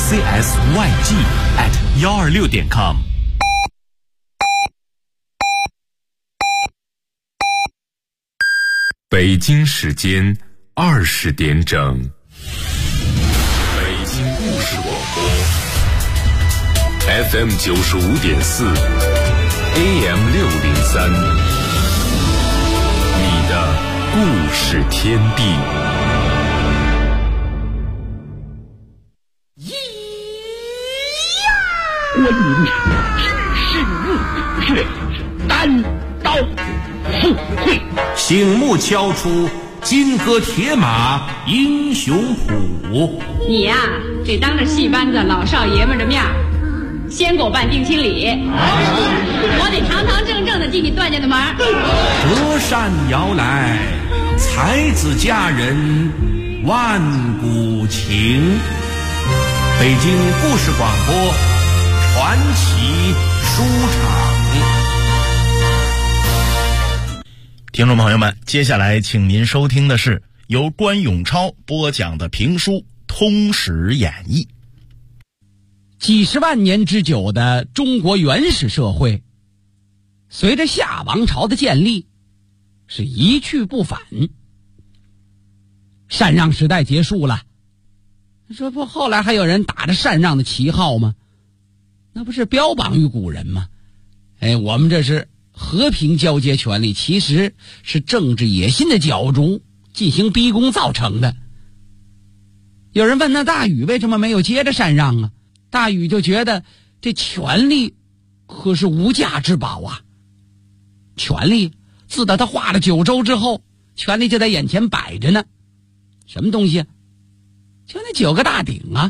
CSYG@126.com。北京时间20点整。北京故事广播 FM 95.4 AM 603，你的故事天地。 观音只是入土穴，单刀赴会， 醒目敲出金戈铁马英雄谱。 你呀，得当着戏班子老少爷们的面先给我办定亲礼，我得堂堂正正的进你段家的门。 折扇摇来，才子佳人万古情。北京故事广播传奇书场。 听众朋友们，接下来请您收听的是由关永超播讲的评书《通史演义》。 几十万年之久的中国原始社会，随着夏王朝的建立，是一去不返。禅让时代结束了，这不后来还有人打着禅让的旗号吗？那不是标榜于古人吗？我们这是和平交接权利，其实是政治野心的角逐进行逼宫造成的。有人问，那大禹为什么没有接着禅让啊？大禹就觉得这权力可是无价之宝啊！权力自打他画了九州之后，权力就在眼前摆着呢。什么东西？就那9个大鼎啊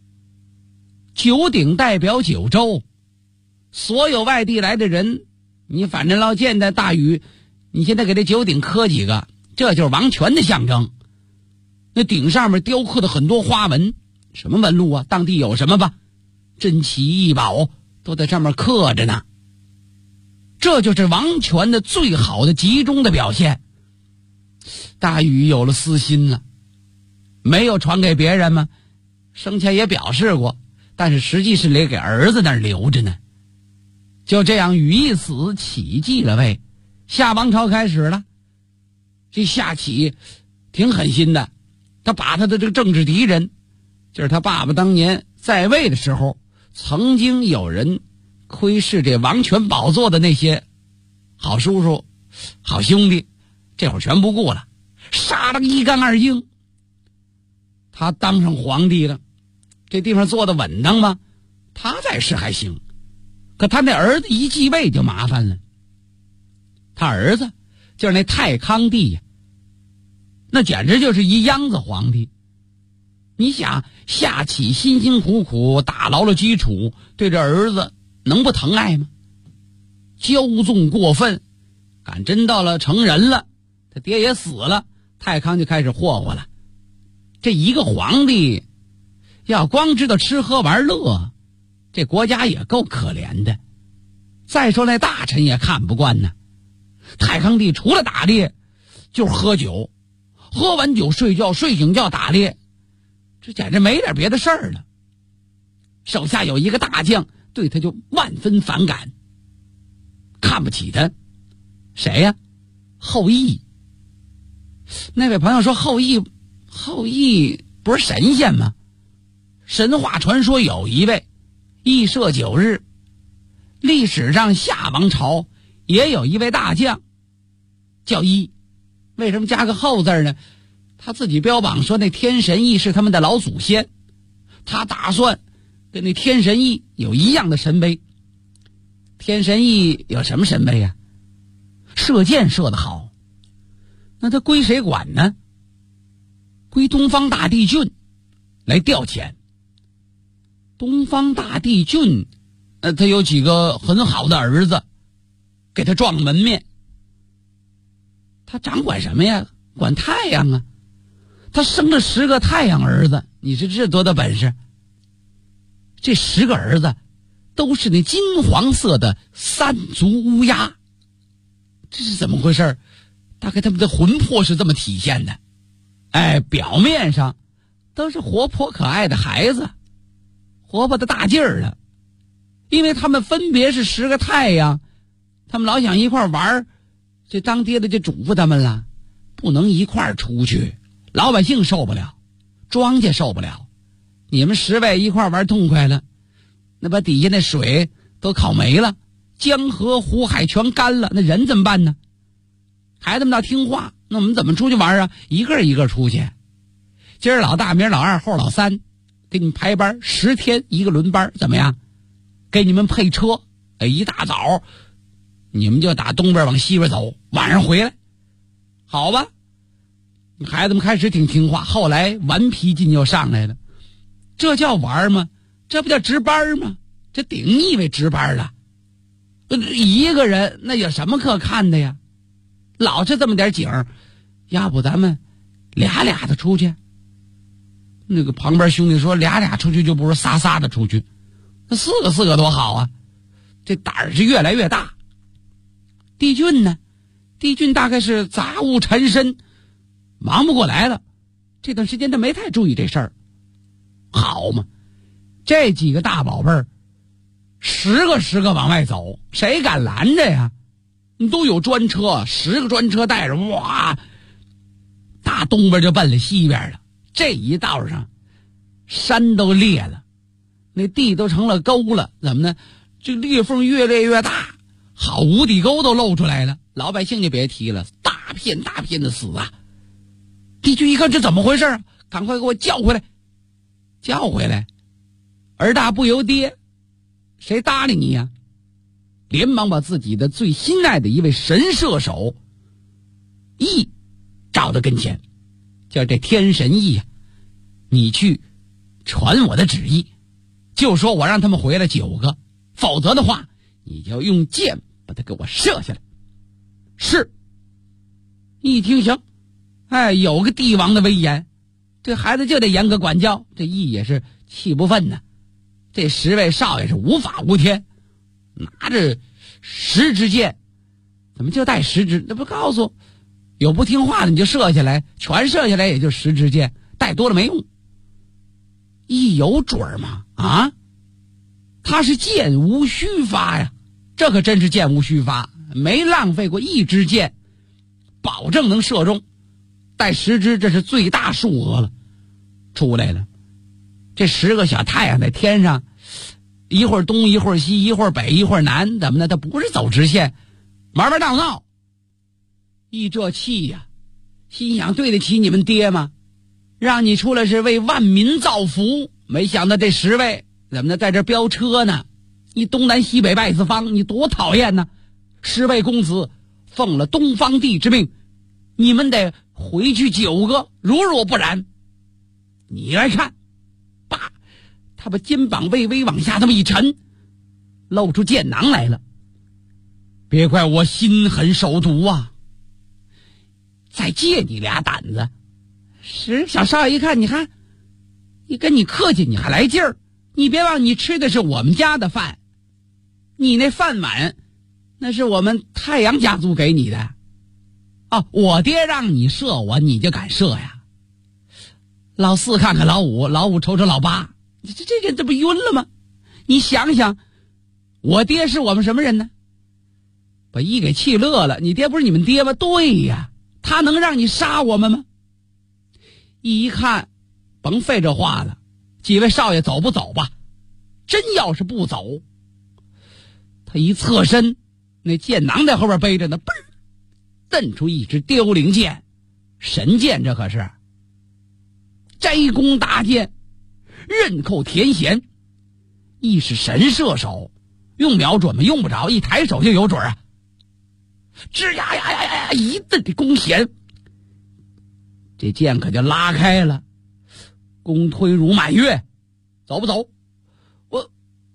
！9鼎代表9州，所有外地来的人，你反正老见的大禹，你现在给这9鼎刻几个，这就是王权的象征。那鼎上面雕刻的很多花纹，什么纹路啊？当地有什么吧？珍奇异宝都在上面刻着呢。这就是王权的最好的集中的表现。大禹有了私心了，没有传给别人吗？生前也表示过，但是实际是给儿子那儿留着呢。就这样，禹一死，启继了位，夏王朝开始了。这夏启挺狠心的，他把他的这个政治敌人，就是他爸爸当年在位的时候，曾经有人窥视这王权宝座的那些好叔叔、好兄弟，这会儿全不顾了，杀了一干二净。他当上皇帝了，这地方做得稳当吗？他在世还行，可他那儿子一继位就麻烦了。他儿子就是那太康帝呀，那简直就是一秧子皇帝。你想，夏启辛辛苦苦打牢了基础，对这儿子能不疼爱吗？骄纵过分，赶真到了成人了，他爹也死了，太康就开始霍霍了。这一个皇帝要光知道吃喝玩乐，这国家也够可怜的。再说那大臣也看不惯呢。太康帝除了打猎就是喝酒，喝完酒睡觉，睡醒觉打猎，这简直没点别的事儿了。手下有一个大将对他就万分反感，看不起他。谁呀？后羿。那位朋友说，后羿不是神仙吗？神话传说有一位羿射9日，历史上夏王朝也有一位大将叫羿。为什么加个后字呢？他自己标榜说那天神羿是他们的老祖先，他打算跟那天神羿有一样的神威。天神羿有什么神威啊？射箭射得好，那他归谁管呢？归东方大帝俊来调遣。东方大帝俊他有几个很好的儿子，给他撞门面。他掌管什么呀？管太阳啊。他生了10个太阳儿子，你说这多大本事？这10个儿子都是那金黄色的3足乌鸦。这是怎么回事？大概他们的魂魄是这么体现的。表面上都是活泼可爱的孩子， 活泼的大劲儿了。因为他们分别是10个太阳，他们老想一块玩，这当爹的就嘱咐他们了，不能一块出去，老百姓受不了，庄稼受不了。你们10位一块玩痛快了，那把底下那水都烤没了，江河湖海全干了，那人怎么办呢？孩子们要听话，那我们怎么出去玩啊？一个一个出去。今儿老大，明儿老二，后老三，给你们排班，10天一个轮班，怎么样？给你们配车，一大早你们就打东边往西边走，晚上回来，好吧？孩子们开始挺听话，后来顽脾劲就上来了。这叫玩吗？这不叫值班吗？这顶腻味值班了。一个人那有什么可看的呀？老是这么点景，要不咱们俩的出去？那个旁边兄弟说，俩出去就不如仨的出去，那4个多好啊！这胆儿是越来越大。帝俊呢？帝俊大概是杂物缠身，忙不过来了。这段时间他没太注意这事儿。好嘛，这几个大宝贝儿10个往外走，谁敢拦着呀？都有专车，10个专车带着，哇，打东边就奔了西边了。这一道上山都裂了，那地都成了沟了，怎么呢？这裂缝越裂越大，好无底沟都露出来了，老百姓就别提了，大片的死啊！帝俊一看这怎么回事啊？赶快给我叫回来！儿大不由爹，谁搭理你呀？连忙把自己的最心爱的一位神射手羿找到跟前，叫这天神羿呀，你去传我的旨意，就说我让他们回来9个，否则的话你就用箭把他给我射下来。是。一听行，有个帝王的威严，这孩子就得严格管教。这羿也是气不愤呢，这10位少爷是无法无天，拿着10支箭，怎么就带10支？那不告诉有不听话的你就射下来，全射下来也就10支箭，带多了没用。羿有准吗？啊，他是箭无虚发呀，这可真是箭无虚发，没浪费过1支箭，保证能射中。带10支，这是最大数额了。出来了，这10个小太阳在天上，一会儿东一会儿西，一会儿北一会儿南，怎么的？他不是走直线，玩闹。羿这气呀，心想对得起你们爹吗？让你出来是为万民造福，没想到这10位怎么的在这飙车呢？你东南西北外四方，你多讨厌呢！10位公子奉了东方帝之命，你们得回去9个，如若不然，你来看。爸，他把肩膀微微往下这么一沉，露出箭囊来了。别怪我心狠手毒啊，再借你俩胆子。小少爷一看，你看你跟你客气，你还来劲儿。你别忘，你吃的是我们家的饭，你那饭碗那是我们太阳家族给你的。我爹让你射我，你就敢射呀？老4看看老5，老5瞅瞅老8，这人这不晕了吗？你想想，我爹是我们什么人呢？把羿给气乐了。你爹不是你们爹吗？对呀，他能让你杀我们吗？羿一看，甭费这话了，几位少爷走不走吧？真要是不走，他一侧身，那箭囊在后边背着呢，嘣儿瞪出一支凋零箭，神箭，这可是摘弓搭箭，刃扣田弦。羿是神射手，用瞄准吗？用不着，一抬手就有准啊！吱呀，一顿的弓弦，这箭可就拉开了。弓推如满月，走不走？我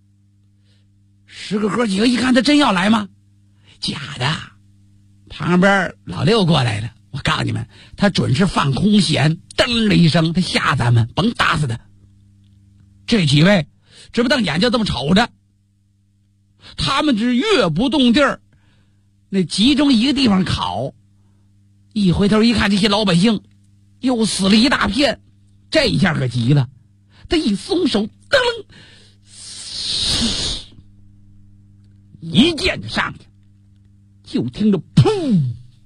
10个哥几个一看，他真要来吗？假的。旁边老6过来了，我告诉你们，他准是放空弦，噔了一声，他吓咱们，甭打死他。这几位直不瞪眼就这么瞅着，他们是越不动地儿，那集中一个地方烤。一回头一看，这些老百姓又死了一大片，这一下可急了，他一松手，噔， 一箭就上去，就听着噗，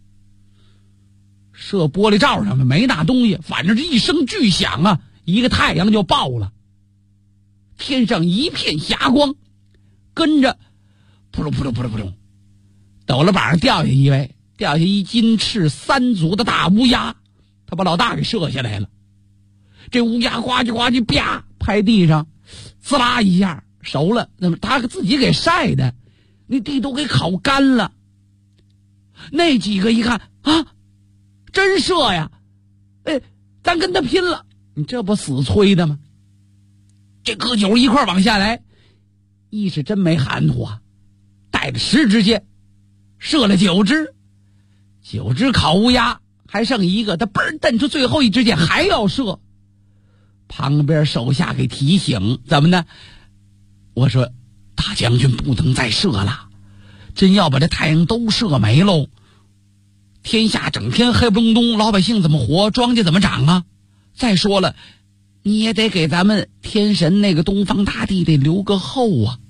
射玻璃罩上的没那东西，反正这一声巨响啊，一个太阳就爆了，天上一片霞光，跟着扑噜扑噜扑噜扑噜，陡了板上掉下一金翅3足的大乌鸦，他把老大给射下来了。这乌鸦呱唧呱唧啪拍地上，滋啦一下熟了，那么他自己给晒的，那地都给烤干了。那几个一看啊，真射呀！哎，咱跟他拼了！你这不死催的吗？这哥9一块往下来，一是真没含糊啊，带着10支箭，射了9只烤乌鸦，还剩一个，他嘣瞪出最后一支箭还要射。旁边手下给提醒，怎么呢？我说大将军不能再射了，真要把这太阳都射没喽，天下整天黑不隆咚，老百姓怎么活，庄稼怎么长啊？再说了，你也得给咱们天神那个东方大帝得留个后啊。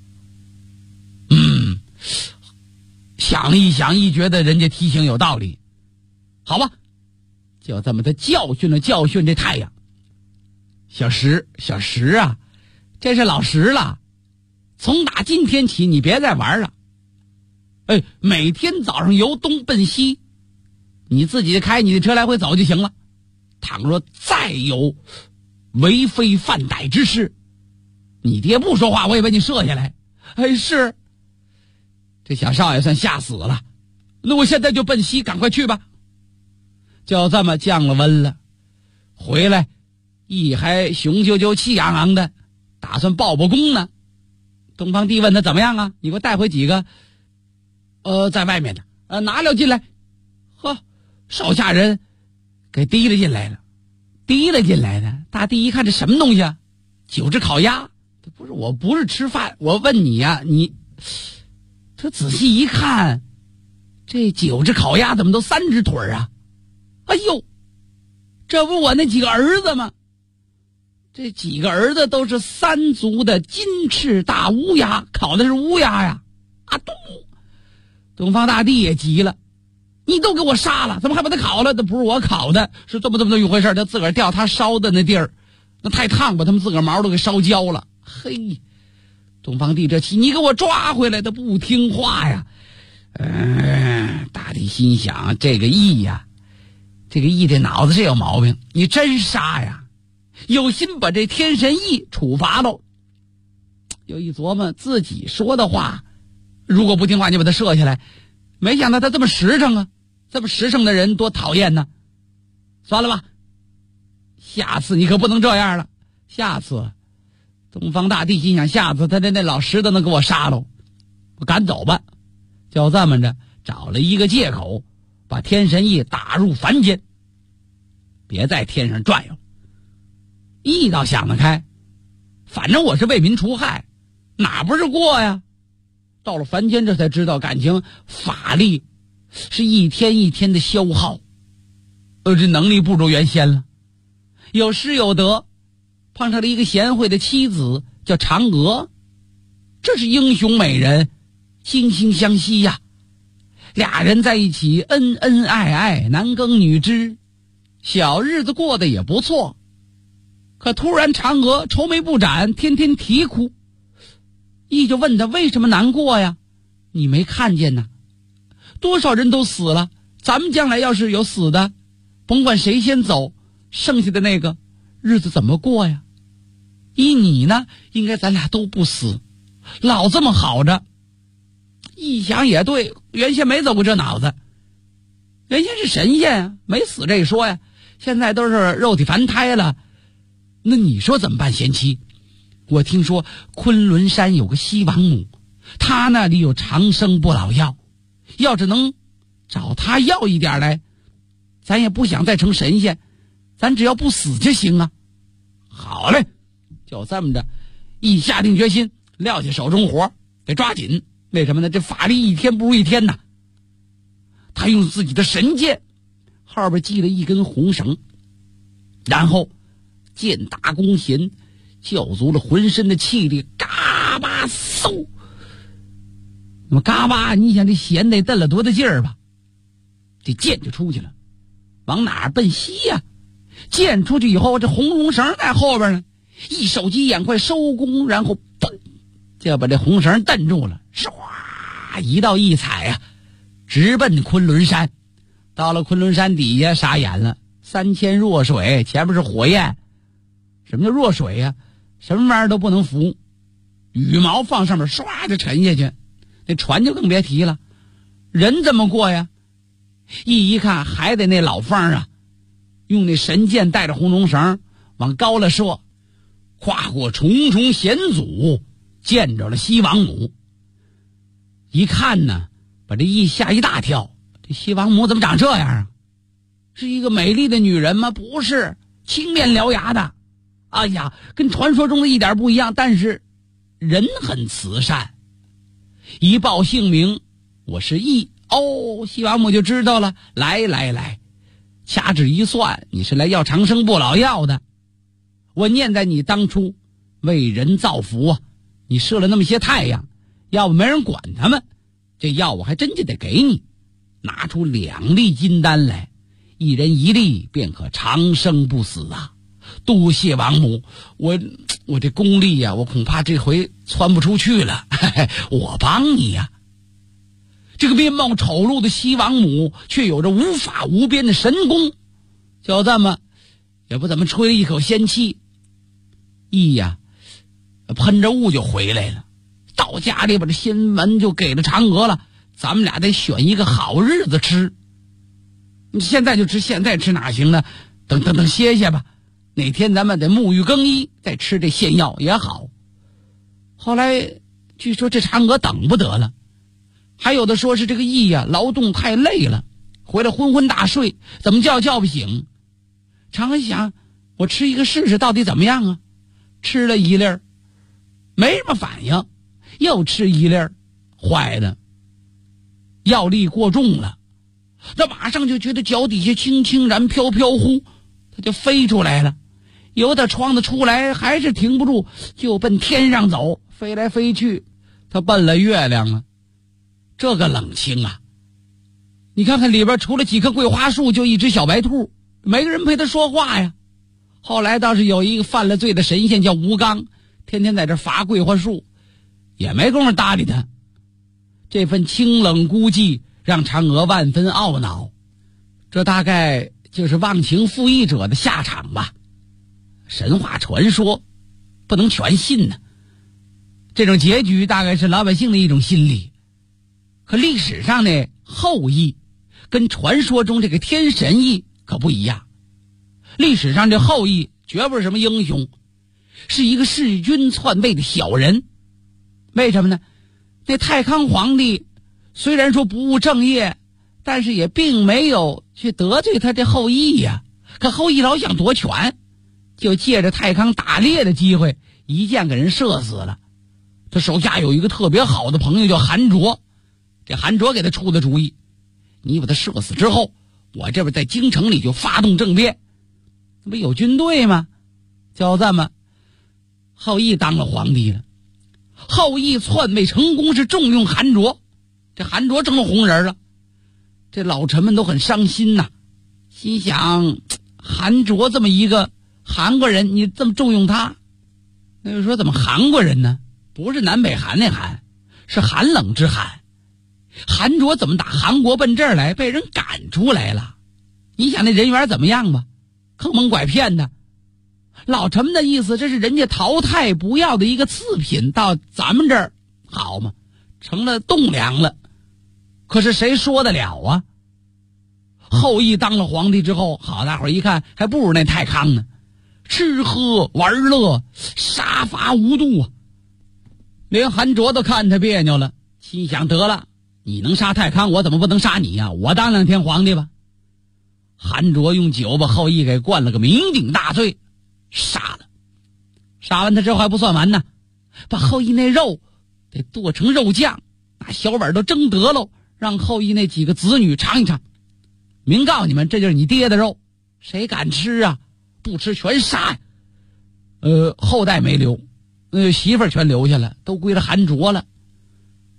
想了一想，一觉得人家提醒有道理，好吧，就这么的教训这太阳。小石啊，这是老实了，从打今天起你别再玩了。哎，每天早上由东奔西，你自己开你的车来回走就行了。倘若再有为非犯歹之事，你爹不说话我也把你射下来。哎，是。这小少爷算吓死了，那我现在就奔西，赶快去吧。就这么降了温了，回来一还雄赳赳气昂昂的，打算报功呢。东方帝问他怎么样啊？你给我带回几个在外面的拿了进来。呵，手下人给提了进来的。大帝一看这什么东西啊？9只烤鸭。不是，我不是吃饭，我问你呀，他仔细一看，这9只烤鸭怎么都3只腿啊？哎呦，这不我那几个儿子吗？这几个儿子都是3足的金翅大乌鸦，烤的是乌鸦呀！啊，东方大帝也急了，你都给我杀了，怎么还把他烤了？那不是我烤的，是这么一回事。他自个儿掉他烧的那地儿，那太烫，把他们自个儿毛都给烧焦了。嘿，东方帝这气，你给我抓回来，他不听话呀。大帝心想，这个义这脑子是有毛病，你真杀呀，有心把这天神义处罚喽。又一琢磨自己说的话，如果不听话你把他射下来，没想到他这么实诚啊，这么实诚的人多讨厌呢。算了吧，下次你可不能这样了。下次东方大帝心想，下次他那老石头能给我杀喽，我赶走吧。就这么着找了一个借口，把天神义打入凡间，别在天上转悠。义倒想得开，反正我是为民除害，哪不是过呀？到了凡间这才知道，感情法力是一天一天的消耗，这能力不如原先了。有失有得，碰上了一个贤惠的妻子叫嫦娥，这是英雄美人，惺惺相惜呀。俩人在一起恩恩爱爱，男耕女织，小日子过得也不错。可突然嫦娥愁眉不展，天天啼哭。羿就问他为什么难过呀？你没看见呢？多少人都死了，咱们将来要是有死的，甭管谁先走，剩下的那个日子怎么过呀？依你呢，应该咱俩都不死，老这么好着。一想也对，原先没走过这脑子，原先是神仙啊，没死这一说呀，现在都是肉体凡胎了，那你说怎么办？贤妻，我听说昆仑山有个西王母，她那里有长生不老药，要是能找她要一点来，咱也不想再成神仙，咱只要不死就行啊。好嘞，就这么着，一下定决心，撂下手中活，得抓紧。为什么呢？这法力一天不如一天呐。他用自己的神剑后边系了一根红绳，然后剑打弓弦，叫足了浑身的气力，嘎巴嗖， 那么嘎巴，你想这弦得蹬了多大劲儿吧？这箭就出去了，往哪儿奔西呀？箭出去以后，这红绒绳在后边呢，一手急眼快收弓，然后噔，就把这红绳蹬住了，唰，一道一踩啊，直奔昆仑山。到了昆仑山底下，傻眼了，3000弱水，前面是火焰。什么叫弱水呀？什么玩意儿都不能浮，羽毛放上面唰就沉下去，那船就更别提了，人怎么过呀？一看还得那老方啊，用那神箭带着红绒绳往高了射，跨过重重险阻，见着了西王母。一看呢，把这羿吓一大跳，这西王母怎么长这样啊？是一个美丽的女人吗？不是，青面獠牙的。哎呀，跟传说中的一点不一样，但是人很慈善。一报姓名，我是羿。哦，西王母就知道了。来，掐指一算，你是来要长生不老药的。我念在你当初为人造福啊，你射了那么些太阳，要不没人管他们，这药我还真就得给你。拿出2粒金丹来，一人1粒，便可长生不死啊！多谢王母，我这功力呀，我恐怕这回窜不出去了，嘿嘿，我帮你呀。这个面貌丑陋的西王母却有着无法无边的神功，就这么也不怎么吹了一口仙气，羿呀喷着雾就回来了。到家里把这新闻就给了嫦娥了，咱们俩得选一个好日子吃。你现在就吃，现在吃哪行呢？等歇歇吧，哪天咱们得沐浴更衣再吃这仙药也好。后来据说这嫦娥等不得了，还有的说是这个羿呀劳动太累了，回来昏昏大睡，怎么叫不醒。嫦娥想，我吃一个试试到底怎么样啊？吃了1粒没什么反应，又吃1粒，坏了，药力过重了。他马上就觉得脚底下轻轻然飘飘忽，他就飞出来了，由他窗子出来还是停不住，就奔天上走，飞来飞去，他奔了月亮了。这个冷清啊，你看看里边除了几棵桂花树，就一只小白兔，没个人陪他说话呀。后来倒是有一个犯了罪的神仙叫吴刚，天天在这伐桂花树，也没工夫搭理他。这份清冷孤寂让嫦娥万分懊恼，这大概就是忘情负义者的下场吧。神话传说不能全信呢，这种结局大概是老百姓的一种心理。可历史上呢，后羿跟传说中这个天神羿可不一样。历史上这后羿绝不是什么英雄，是一个弑君篡位的小人。为什么呢？那太康皇帝虽然说不务正业，但是也并没有去得罪他这后羿呀。可后羿老想夺权，就借着太康打猎的机会，一箭给人射死了。他手下有一个特别好的朋友叫韩卓，这韩卓给他出的主意，你把他射死之后，我这边在京城里就发动政变，那不有军队吗？就这么后羿当了皇帝了。后羿篡位成功，是重用韩卓，这韩卓成了红人了。这老臣们都很伤心呐，心想韩卓这么一个韩国人，你这么重用他，那就说怎么韩国人呢？不是南北韩那韩，是寒冷之寒。韩卓怎么打韩国奔这儿来，被人赶出来了？你想那人缘怎么样吧？坑蒙拐骗的。老臣们的意思，这是人家淘汰不要的一个次品，到咱们这儿好吗？成了栋梁了。可是谁说得了啊？后羿当了皇帝之后，好，大伙儿一看还不如那太康呢，吃喝玩乐，杀伐无度啊。连韩卓都看他别扭了，心想得了，你能杀太康，我怎么不能杀你呀？我当2天皇帝吧。韩卓用酒把后羿给灌了个酩酊大醉，杀了。杀完他之后还不算完呢，把后羿那肉得剁成肉酱，拿小碗都蒸得喽，让后羿那几个子女尝一尝。明告诉你们，这就是你爹的肉，谁敢吃啊？不吃全杀呀！后代没留，媳妇儿全留下了，都归了韩卓了。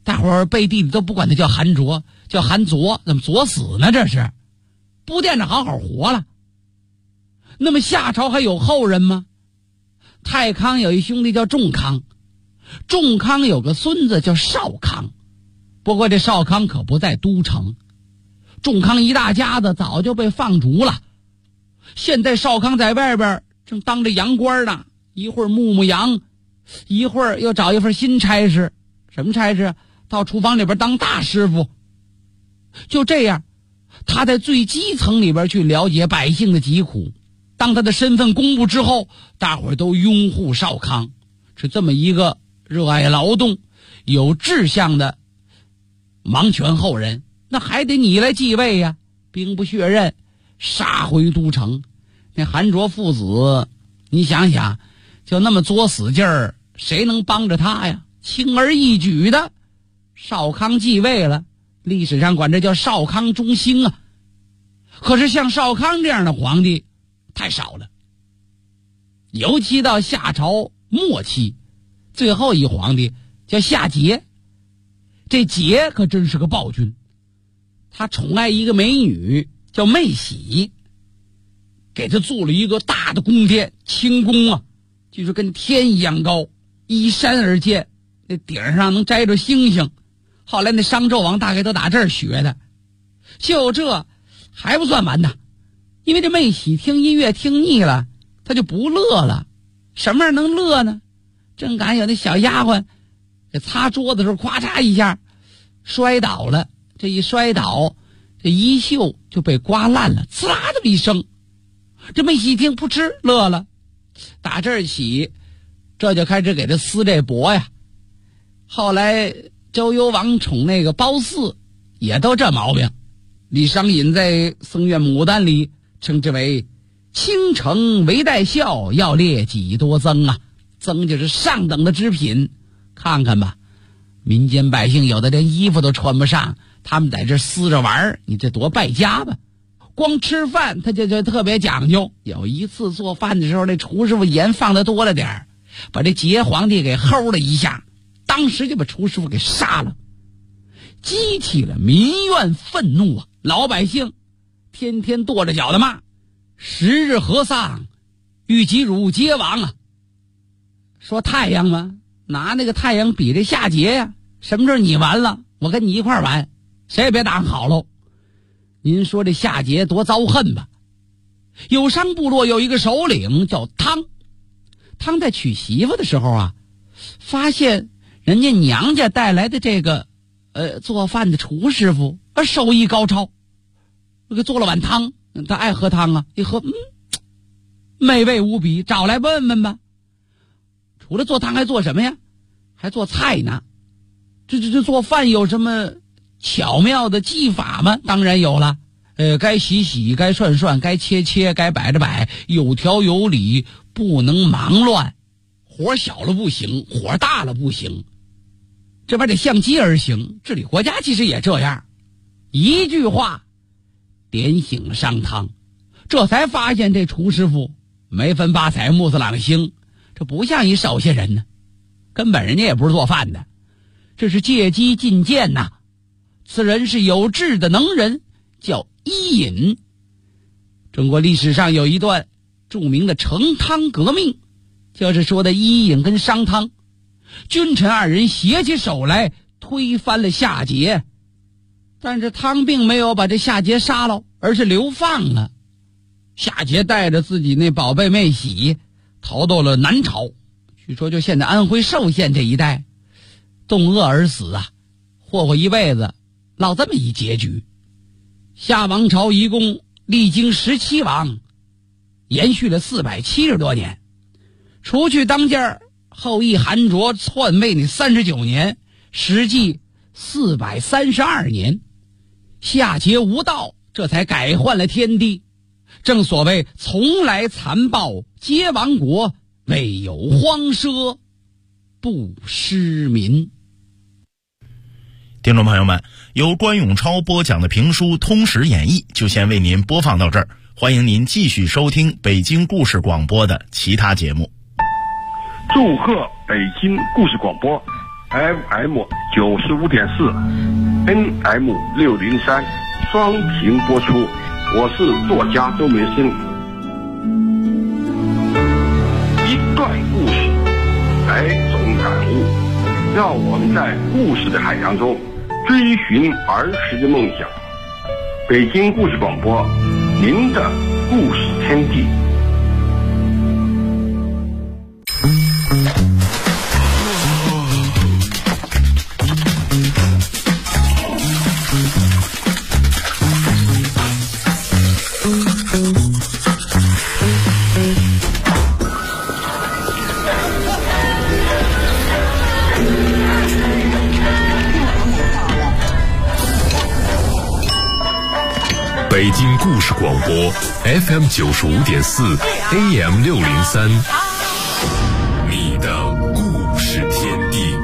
大伙儿背地里都不管他叫韩卓，叫韩卓，怎么作死呢？这是不惦着好好活了。那么夏朝还有后人吗？太康有一兄弟叫仲康，仲康有个孙子叫少康，不过这少康可不在都城，仲康一大家子早就被放逐了。现在少康在外边正当着洋官呢，一会儿牧羊，一会儿又找一份新差事。什么差事？到厨房里边当大师傅。就这样，他在最基层里边去了解百姓的疾苦。当他的身份公布之后，大伙儿都拥护少康，是这么一个热爱劳动、有志向的王权后人。那还得你来继位呀，兵不血刃，杀回都城。那韩卓父子，你想想，就那么作死劲儿，谁能帮着他呀？轻而易举的，少康继位了，历史上管这叫少康中兴啊。可是像少康这样的皇帝太少了，尤其到夏朝末期，最后一皇帝叫夏桀。这桀可真是个暴君，他宠爱一个美女叫妹喜，给他做了一个大的宫殿，清宫啊，就是跟天一样高，依山而建，那顶上能摘着星星。后来那商纣王大概都打这儿学的。就这还不算完呢，因为这妹喜听音乐听腻了，他就不乐了。什么样能乐呢？正赶有那小丫鬟这擦桌子的时候，咵嚓一下摔倒了，这一摔倒，这衣袖就被刮烂了，呲啦这么一声。这妹喜一听不吃乐了，打这儿起这就开始给他撕这脖呀。后来周幽王宠那个褒姒也都这毛病。李商隐在《僧院牡丹》里称之为倾城为待笑，要列几多增啊。增就是上等的织品。看看吧，民间百姓有的连衣服都穿不上，他们在这撕着玩，你这多败家吧。光吃饭他就特别讲究。有一次做饭的时候，那厨师傅盐放的多了点，把这桀皇帝给齁了一下，当时就把厨师傅给杀了，激起了民怨愤怒啊！老百姓天天跺着脚的骂：十日和丧，欲及汝皆亡啊！说太阳吗？拿那个太阳比这夏桀呀，什么时候你完了，我跟你一块完，谁也别打好喽。您说这夏桀多遭恨吧？有商部落有一个首领叫汤，汤在娶媳妇的时候啊，发现人家娘家带来的这个做饭的厨师傅手艺高超，给做了碗汤，他爱喝汤啊，一喝美味无比，找来问问吧。除了做汤还做什么呀？还做菜呢。这做饭有什么巧妙的技法吗？当然有了。该洗，该涮，该切，该摆着摆，有条有理，不能忙乱。火小了不行，火大了不行，这玩意得相机而行。治理国家其实也这样。一句话点醒了商汤，这才发现这厨师傅没分八彩木子朗星，这不像一手下人呢，根本人家也不是做饭的，这是借机进谏呐。此人是有志的能人，叫伊尹。中国历史上有一段著名的成汤革命，就是说的伊尹跟商汤君臣二人携起手来推翻了夏桀。但是汤并没有把这夏桀杀了，而是流放了。夏桀带着自己那宝贝妹喜逃到了南朝，据说就现在安徽寿县这一带，冻饿而死啊，霍一辈子落这么一结局。夏王朝一共历经17王，延续了470多年，除去当家后羿韩卓篡位那39年，实际432年。夏桀无道，这才改换了天地。正所谓从来残暴皆亡国，唯有荒奢不失民。 听众朋友们，由关永超播讲的评书《通史演义》就先为您播放到这儿，欢迎您继续收听北京故事广播的其他节目。 祝贺北京故事广播 FM 95.4 ，NM 603，双屏播出。我是作家周梅生。一段故事，100种感悟，让我们在故事的海洋中追寻儿时的梦想。北京故事广播，您的故事天地。 北京故事广播 FM 95.4 AM 603，你的故事天地。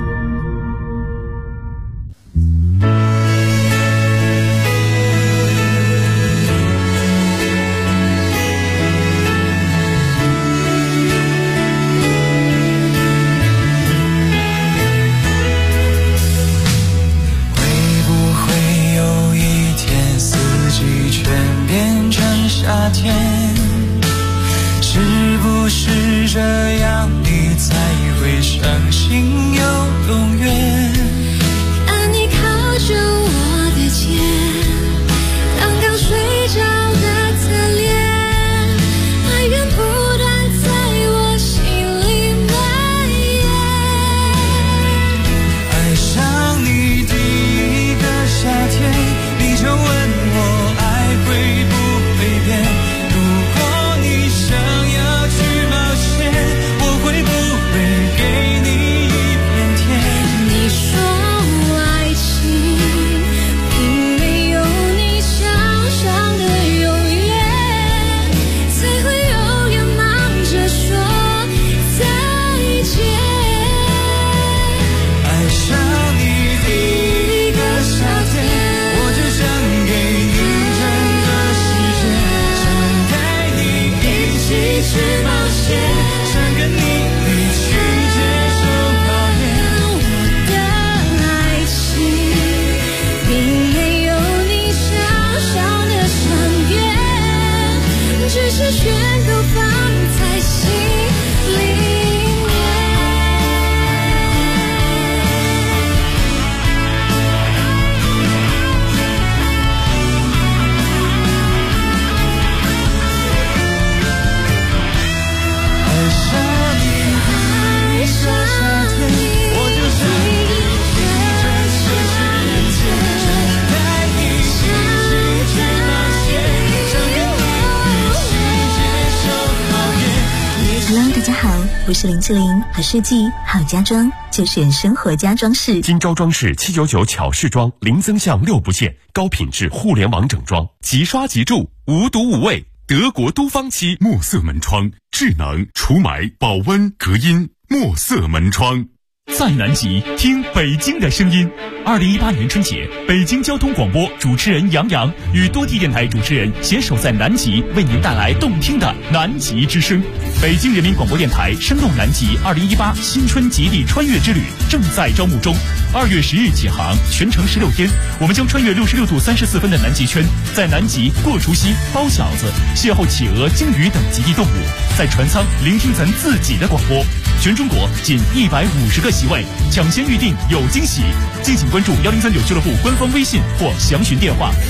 我是林志玲，好设计好家装就选生活家装饰。 今朝装饰799巧饰装，零增项6不限，高品质互联网整装，即刷即住，无毒无味。德国都方漆墨色门窗，智能除霾、保温、隔音，墨色门窗。在南极听北京的声音。2018年春节，北京交通广播主持人杨洋与多地电台主持人携手在南极，为您带来动听的南极之声。北京人民广播电台声动南极2018新春极地穿越之旅正在招募中，2月10日起航，全程16天，我们将穿越66度34分的南极圈，在南极过除夕、包饺子，邂逅企鹅、鲸鱼等极地动物，在船舱聆听咱自己的广播。全中国仅150个席位，抢先预定有惊喜，敬请关注1039俱乐部官方微信或详询电话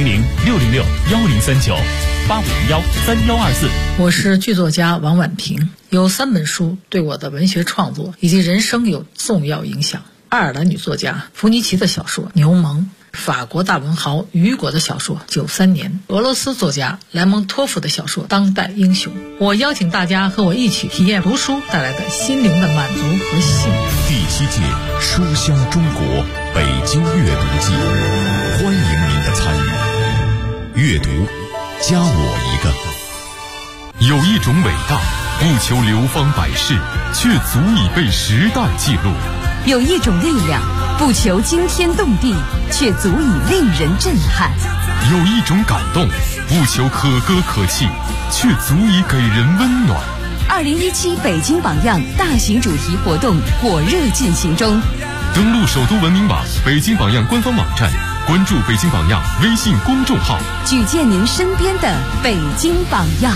400-606-1039-8501-3124。 我是剧作家王婉婷，有3本书对我的文学创作以及人生有重要影响。爱尔兰女作家弗尼奇的小说《牛虻》，法国大文豪雨果的小说《93年》，俄罗斯作家莱蒙托夫的小说《当代英雄》。我邀请大家和我一起体验读书带来的心灵的满足和幸福。 第7届书香中国北京阅读季，欢迎您的参与。阅读，加我一个。有一种伟大，不求流芳百世，却足以被时代记录。 有一种力量，不求惊天动地，却足以令人震撼。 有一种感动，不求可歌可泣，却足以给人温暖。 2017北京榜样大型主题活动火热进行中， 登录首都文明网、北京榜样官方网站，关注北京榜样微信公众号， 举荐您身边的北京榜样。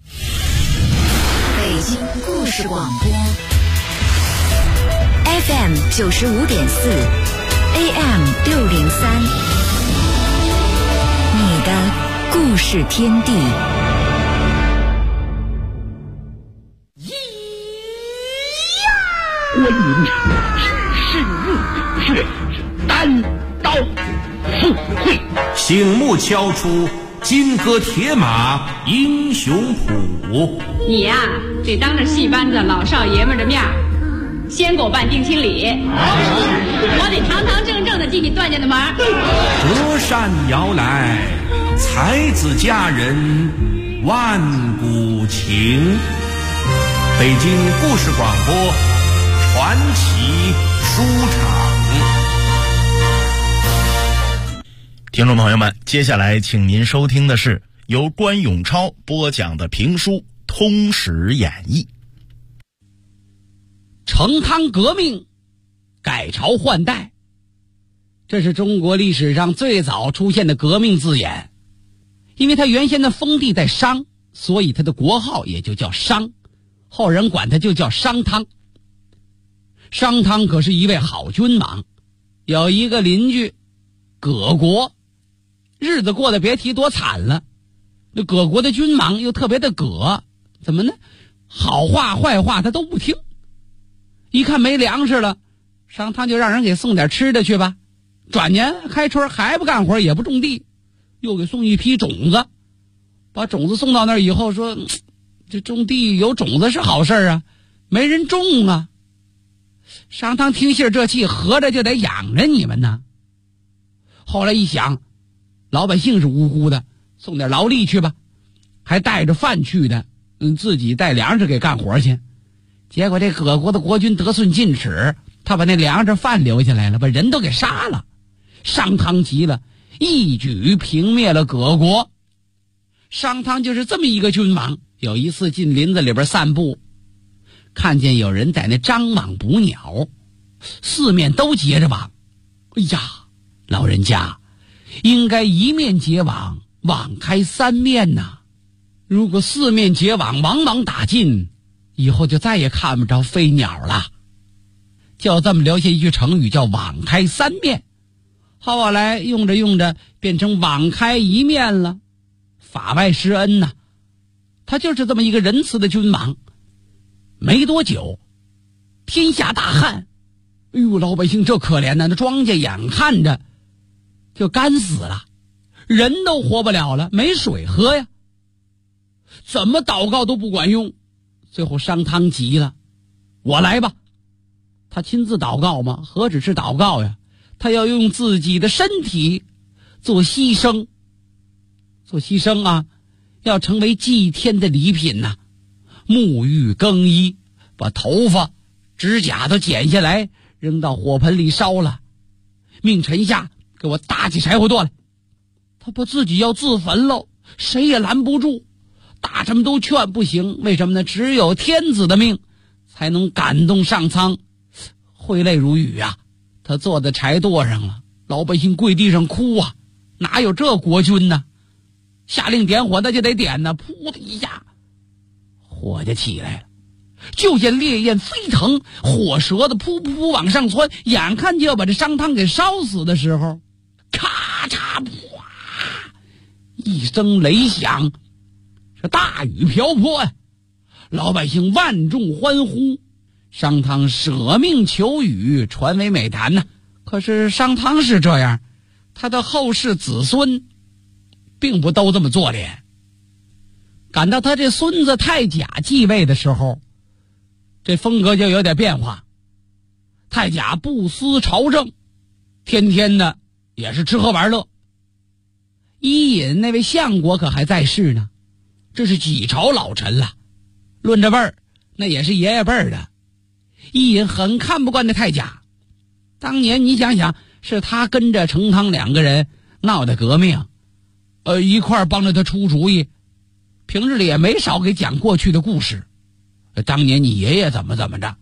北京故事广播 FM 95.4 AM 603，你的故事天地。 观音只是入却是单刀赴会，醒目敲出金戈铁马英雄谱。 你呀，得当着戏班子老少爷们的面先给我办定亲礼，我得堂堂正正的进你段家的门。 折扇摇来，才子佳人万古情。北京故事广播传奇书场。 听众朋友们，接下来请您收听的是由关永超播讲的评书《通史演义》。 成汤革命，改朝换代，这是中国历史上最早出现的革命字眼。因为他原先的封地在商，所以他的国号也就叫商，后人管他就叫商汤。商汤可是一位好君王，有一个邻居葛国，日子过得别提多惨了。那葛国的君王又特别的葛，怎么呢？好话坏话他都不听。一看没粮食了，商汤就让人给送点吃的去吧。转年开春还不干活，也不种地，又给送一批种子。把种子送到那儿以后说，这种地有种子是好事啊，没人种啊。商汤听信这气，合着就得养着你们呢。后来一想，老百姓是无辜的，送点劳力去吧，还带着饭去的，自己带粮食给干活去。结果这葛国的国君得寸进尺，他把那粮食饭留下来了，把人都给杀了。商汤急了，一举平灭了葛国。商汤就是这么一个君王。有一次进林子里边散步，看见有人在那张网捕鸟，四面都结着网。哎呀，老人家应该一面结网，网开三面呐。如果四面结网，网网打尽，以后就再也看不着飞鸟了。就这么留下一句成语，叫网开三面。后来用着用着变成网开一面了，法外施恩呐。他就是这么一个仁慈的君王。没多久，天下大旱。哎呦，老百姓这可怜呐，那庄稼眼看着就干死了，人都活不了了，没水喝呀。怎么祷告都不管用。最后商汤急了，我来吧。他亲自祷告吗？何止是祷告呀，他要用自己的身体做牺牲。做牺牲啊，要成为祭天的礼品呐。沐浴更衣，把头发指甲都剪下来扔到火盆里烧了。命臣下，给我搭起柴火垛来。他把自己要自焚喽，谁也拦不住。大臣们都劝不行，为什么呢？只有天子的命才能感动上苍，挥泪如雨啊。他坐在柴垛上了，老百姓跪地上哭啊，哪有这国君呢？下令点火那就得点呢，噗的一下火就起来了。就见烈焰飞腾，火舌子噗噗噗往上窜，眼看就要把这商汤给烧死的时候，咔嚓噗，一声雷响，是大雨瓢泼呀，老百姓万众欢呼。商汤舍命求雨，传为美谈呐。可是商汤是这样，他的后世子孙并不都这么做脸。赶到他这孙子太甲继位的时候，这风格就有点变化。太甲不思朝政，天天的也是吃喝玩乐。伊尹那位相国可还在世呢，这是几朝老臣了，论这辈儿那也是爷爷辈儿的。伊尹很看不惯那太甲，当年你想想，是他跟着成汤两个人闹的革命，一块帮着他出主意，平日里也没少给讲过去的故事。当年你爷爷怎么着，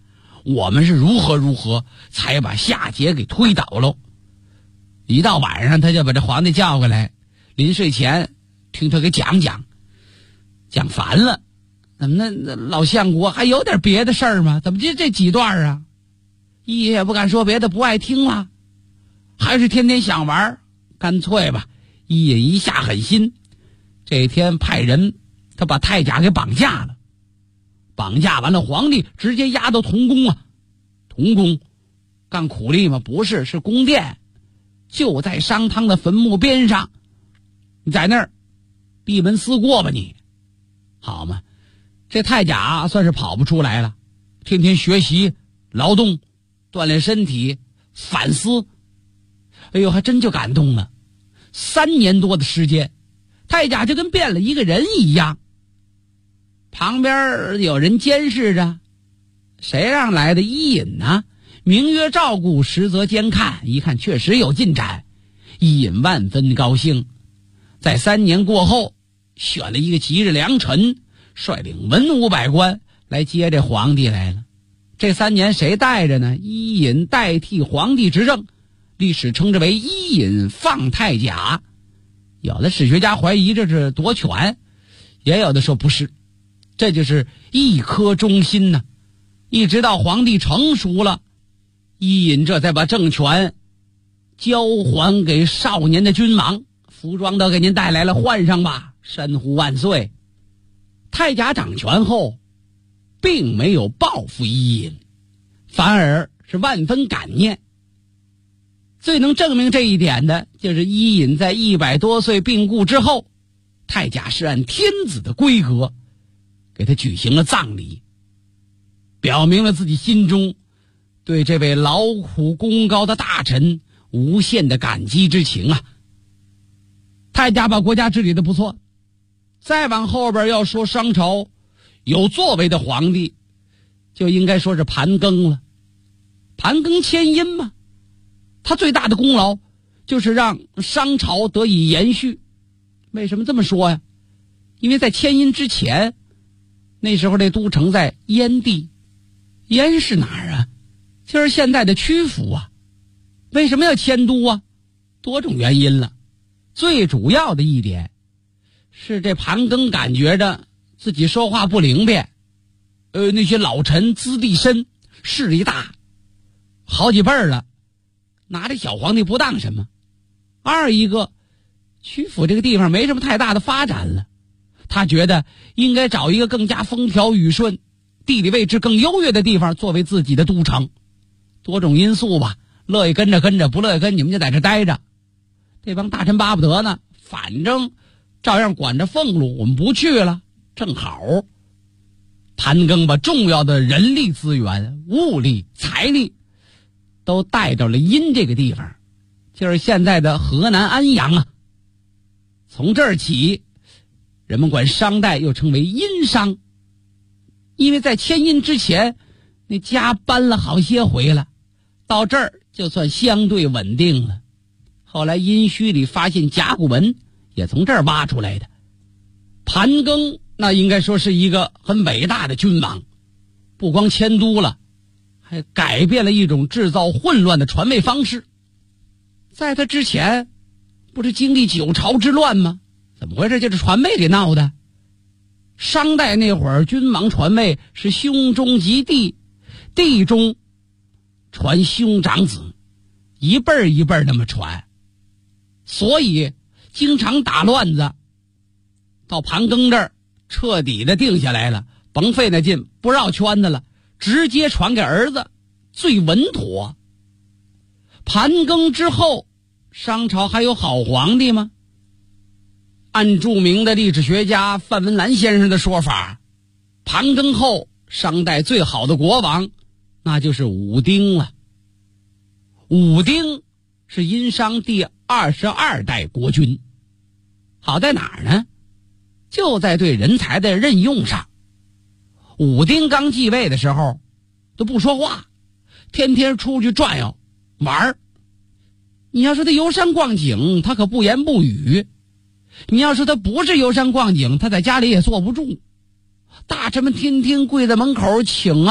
我们是如何才把夏桀给推倒喽。一到晚上他就把这皇帝叫过来，临睡前听他给讲烦了。怎么那老相国还有点别的事儿吗？怎么这几段啊？一爷也不敢说别的，不爱听了，还是天天想玩。干脆吧，一爷一下狠心，这天派人他把太甲给绑架了。绑架完了，皇帝直接押到童宫啊。童宫干苦力吗？不是，是宫殿，就在商汤的坟墓边上。你在那儿闭门思过吧你。好嘛，这太甲算是跑不出来了，天天学习劳动，锻炼身体，反思。哎呦，还真就感动了。3年多的时间，太甲就跟变了一个人一样。旁边有人监视着，谁让来的？伊尹呢？名曰照顾，实则监看。一看确实有进展，伊尹万分高兴。在3年过后，选了一个吉日良辰，率领文武百官来接这皇帝来了。这3年谁带着呢？伊尹代替皇帝执政，历史称之为伊尹放太甲。有的史学家怀疑这是夺权，也有的说不是，这就是一颗忠心呢。一直到皇帝成熟了，伊尹这才把政权交还给少年的君王。服装都给您带来了，换上吧，山呼万岁。太甲掌权后并没有报复伊尹，反而是万分感念。最能证明这一点的就是伊尹在100多岁病故之后，太甲是按天子的规格给他举行了葬礼，表明了自己心中对这位劳苦功高的大臣无限的感激之情啊。太甲把国家治理得不错。再往后边要说商朝有作为的皇帝，就应该说是盘庚了。盘庚迁殷嘛，他最大的功劳就是让商朝得以延续。为什么这么说呀？因为在迁殷之前，那时候这都城在燕地。燕是哪儿啊？就是现在的曲阜啊。为什么要迁都啊？多种原因了。最主要的一点是这盘庚感觉着自己说话不灵便，那些老臣资历深，势力大，好几辈儿了，拿这小皇帝不当什么。二一个，曲阜这个地方没什么太大的发展了，他觉得应该找一个更加风调雨顺，地理位置更优越的地方作为自己的都城。多种因素吧，乐意跟着，不乐意跟你们就在这待着。这帮大臣巴不得呢，反正照样管着俸禄，我们不去了，正好。盘庚把重要的人力资源、物力、财力都带到了殷这个地方，就是现在的河南安阳啊。从这儿起，人们管商代又称为殷商，因为在迁殷之前，那家搬了好些回了，到这儿就算相对稳定了。后来殷墟里发现甲骨文，也从这儿挖出来的。盘庚那应该说是一个很伟大的君王，不光迁都了，还改变了一种制造混乱的传位方式。在他之前不是经历9朝之乱吗？怎么回事？就是传位给闹的。商代那会儿君王传位是兄中及弟，弟中传兄长子，一辈儿一辈儿那么传，所以经常打乱子。到盘庚这儿彻底的定下来了，甭费那劲，不绕圈子了，直接传给儿子最稳妥。盘庚之后，商朝还有好皇帝吗？按著名的历史学家范文澜先生的说法，盘庚后商代最好的国王那就是武丁了。武丁是殷商第22代国君，好在哪儿呢？就在对人才的任用上。武丁刚继位的时候都不说话，天天出去转悠玩儿。你要说他游山逛景，他可不言不语；你要说他不是游山逛景，他在家里也坐不住。大臣们天天跪在门口请啊，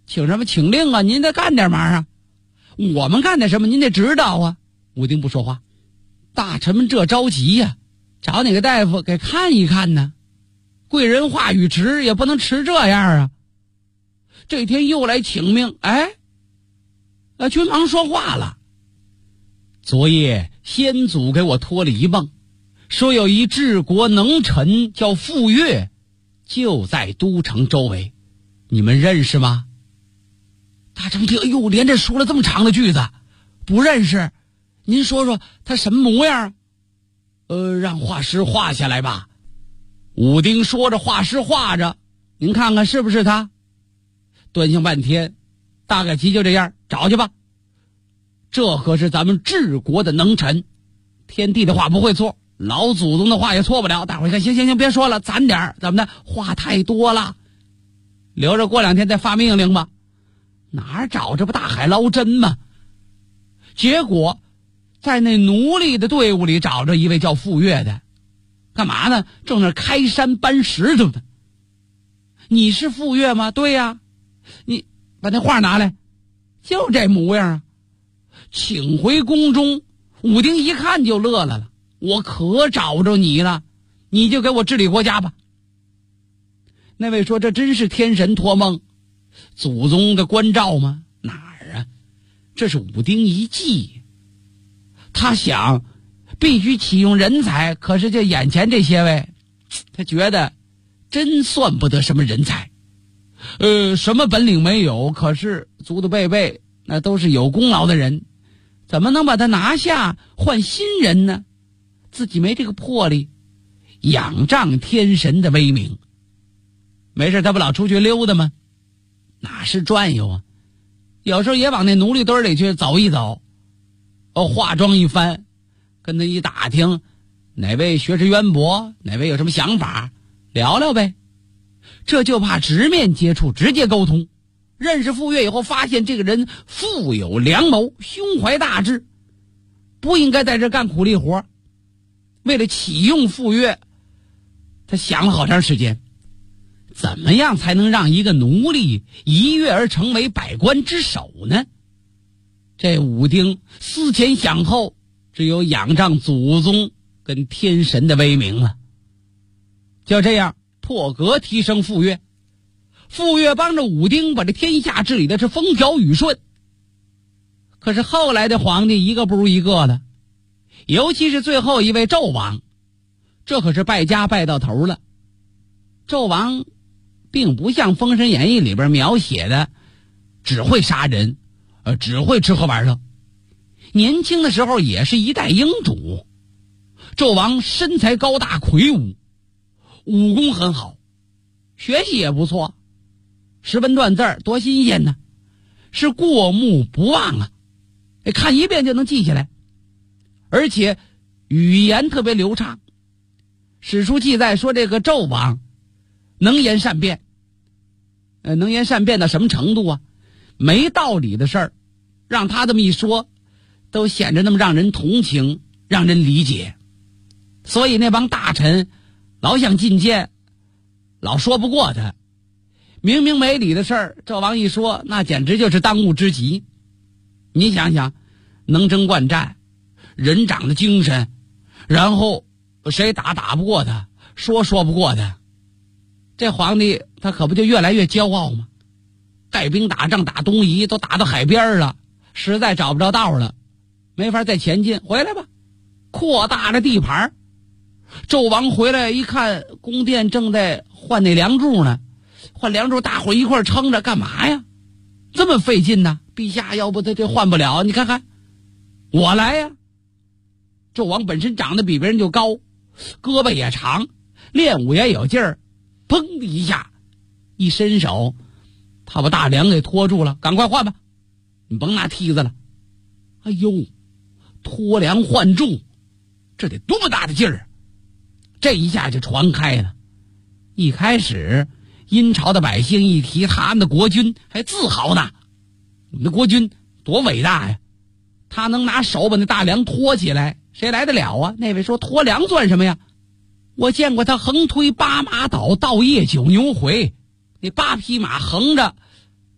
请什么请令啊？您得干点忙啊！我们干点什么您得知道啊！武丁不说话，大臣们这着急呀，找哪个大夫给看一看呢？贵人话语迟，也不能迟这样啊！这天又来请命，君王说话了。昨夜先祖给我托了一梦，说有一治国能臣叫傅说，就在都城周围，你们认识吗？大臣听，连着说了这么长的句子，不认识。您说说他什么模样？让画师画下来吧。武丁说着，画师画着，您看看是不是他？端详半天，大概其就这样，找去吧。这可是咱们治国的能臣，天帝的话不会错，老祖宗的话也错不了。大伙儿看，行，别说了，攒点怎么的？话太多了，留着过2天再发命令吧。哪儿找，这不大海捞针吗？结果在那奴隶的队伍里找着一位叫傅说的，干嘛呢？正那开山搬石头呢。你是傅说吗？对呀。你把那画拿来，就这模样啊。请回宫中，武丁一看就乐了，我可找着你了，你就给我治理国家吧。那位说，这真是天神托梦，祖宗的关照吗？哪儿啊？这是武丁一计。他想必须启用人才，可是这眼前这些位，他觉得真算不得什么人才。什么本领没有，可是祖祖辈辈那都是有功劳的人，怎么能把他拿下换新人呢？自己没这个魄力，仰仗天神的威名。没事他不老出去溜达吗？哪是转悠啊？有时候也往那奴隶堆里去走一走，化妆一番，跟他一打听，哪位学识渊博，哪位有什么想法，聊聊呗。这就怕直面接触，直接沟通。认识傅说以后，发现这个人富有良谋，胸怀大志，不应该在这干苦力活。为了启用傅说，他想了好长时间，怎么样才能让一个奴隶一跃而成为百官之首呢？这武丁思前想后，只有仰仗祖宗跟天神的威名了。就这样破格提升傅说，傅说帮着武丁把这天下治理的是风调雨顺。可是后来的皇帝一个不如一个的，尤其是最后一位纣王，这可是败家败到头了。纣王并不像《封神演义》里边描写的只会杀人，只会吃喝玩乐。年轻的时候也是一代英主。纣王身材高大魁梧，武功很好，学习也不错，识文断字多新鲜呢，是过目不忘啊！看一遍就能记下来，而且语言特别流畅。史书记载说，这个纣王能言善辩，能言善辩到什么程度啊？没道理的事儿，让他这么一说，都显着那么让人同情，让人理解。所以那帮大臣老想进谏，老说不过他。明明没理的事儿，纣王一说，那简直就是当务之急。你想想，能征惯战，人长的精神，然后谁打不过他，说不过他，这皇帝他可不就越来越骄傲吗？带兵打仗打东夷，都打到海边了，实在找不着道了，没法再前进，回来吧，扩大了地盘。纣王回来一看，宫殿正在换那梁柱呢，换梁柱，大伙一块撑着干嘛呀？这么费劲呢？陛下，要不他这换不了，你看看我来呀。纣王本身长得比别人就高，胳膊也长，练武也有劲儿，砰的一下一伸手，他把大梁给拖住了，赶快换吧，你甭拿梯子了。哎呦，拖梁换柱，这得多么大的劲儿！这一下就传开了。一开始殷朝的百姓一提他们的国君还自豪呢，我们的国君多伟大呀，他能拿手把那大梁拖起来，谁来得了啊？那位说，拖梁算什么呀？我见过他横推8马倒，倒夜9牛回，那8匹马横着